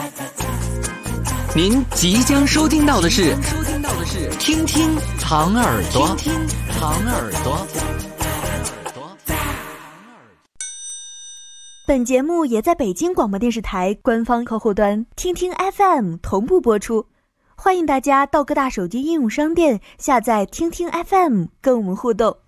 您即将收听到的是听听糖耳朵，听听糖耳朵。 本节目也在北京广播电视台官方客户端听听 FM 同步播出，欢迎大家到各大手机应用商店下载听听 FM 跟我们互动。